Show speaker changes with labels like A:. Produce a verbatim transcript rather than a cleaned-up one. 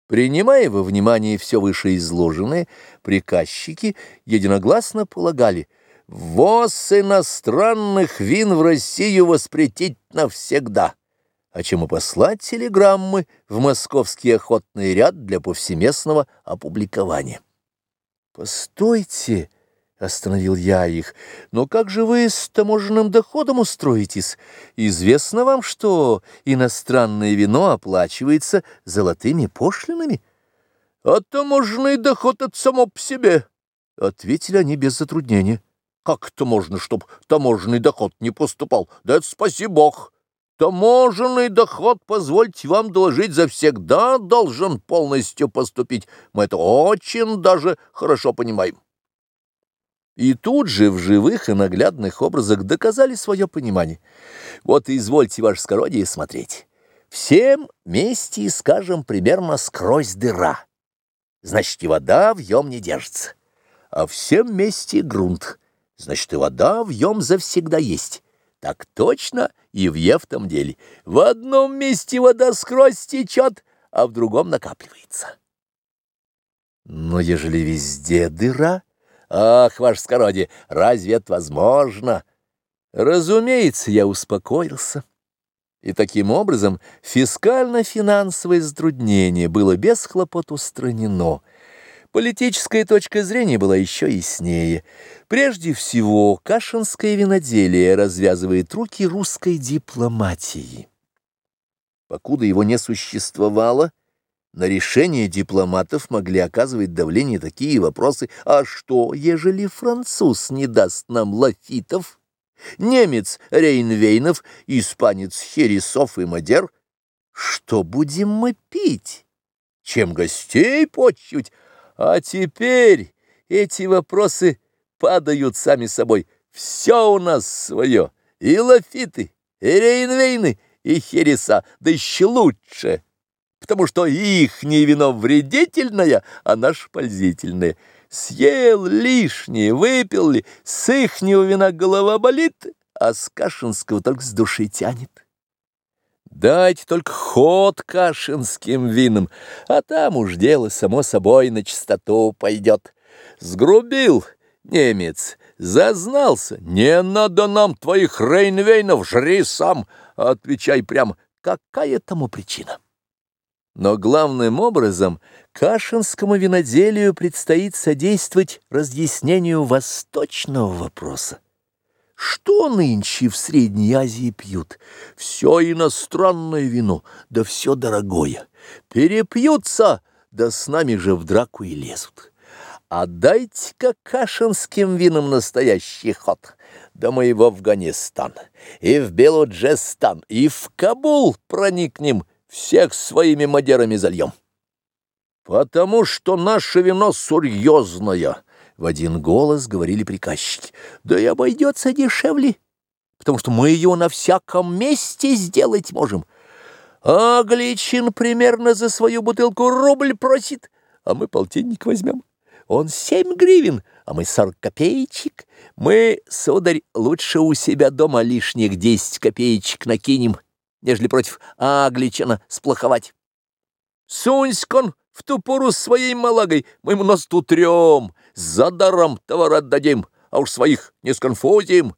A: Принимая во внимание все вышеизложенное, приказчики единогласно полагали: ввоз иностранных вин в Россию воспретить навсегда, а чем и послать телеграммы в московский охотный ряд для повсеместного опубликования. «Постойте!» — остановил я их. «Но как же вы с таможенным доходом устроитесь? Известно вам, что иностранное вино оплачивается золотыми пошлинами?» «А таможенный доход — это само по себе», — ответили они без затруднения. «Как это можно, чтоб таможенный доход не поступал? Да это спаси Бог! Таможенный доход, позвольте вам доложить, завсегда должен полностью поступить. Мы это очень даже хорошо понимаем». И тут же в живых и наглядных образах доказали свое понимание. Вот извольте, ваше скородие, смотреть. Всем месте, скажем, примерно скрозь дыра. Значит, и вода вьем не держится. А всем месте грунт. Значит, и вода вьем завсегда есть. Так точно и в ефтом деле. В одном месте вода скрозь течет, а в другом накапливается. Но ежели везде дыра... Ах, ваше скородие, разве это возможно? Разумеется, я успокоился. И таким образом фискально-финансовое затруднение было без хлопот устранено. Политическая точка зрения была еще яснее. Прежде всего, кашинское виноделие развязывает руки русской дипломатии. Покуда его не существовало, на решение дипломатов могли оказывать давление такие вопросы: а что, ежели француз не даст нам лафитов, немец рейнвейнов, испанец хересов и мадер? Что будем мы пить? Чем гостей почтить? А теперь эти вопросы падают сами собой. Все у нас свое, и лафиты, и рейнвейны, и хереса, да еще лучше, потому что ихнее вино вредительное, а наше пользительное. Съел лишнее, выпил ли, с ихнего вина голова болит, а с кашинского только с души тянет. Дайте только ход кашинским винам, а там уж дело само собой на чистоту пойдет. Сгрубил немец, зазнался: не надо нам твоих рейнвейнов, жри сам. Отвечай прямо, какая тому причина? Но главным образом кашинскому виноделию предстоит содействовать разъяснению восточного вопроса. Что нынче в Средней Азии пьют? Все иностранное вино, да все дорогое. Перепьются, да с нами же в драку и лезут. А дайте-ка кашинским винам настоящий ход. Да мы и в Афганистан, и в Белуджистан, и в Кабул проникнем, всех своими мадерами зальем. Потому что наше вино серьезное, в один голос говорили приказчики. Да и обойдется дешевле, потому что мы его на всяком месте сделать можем. Англичин примерно за свою бутылку рубль просит, а мы полтинник возьмем. Он семь гривен, а мы сорок копеечек. Мы, сударь, лучше у себя дома лишних десять копеечек накинем, нежели против англичана сплоховать. Сунься-ка в ту пору своей малагой, мы ему нос утрем, за даром товар отдадим, а уж своих не сконфузим.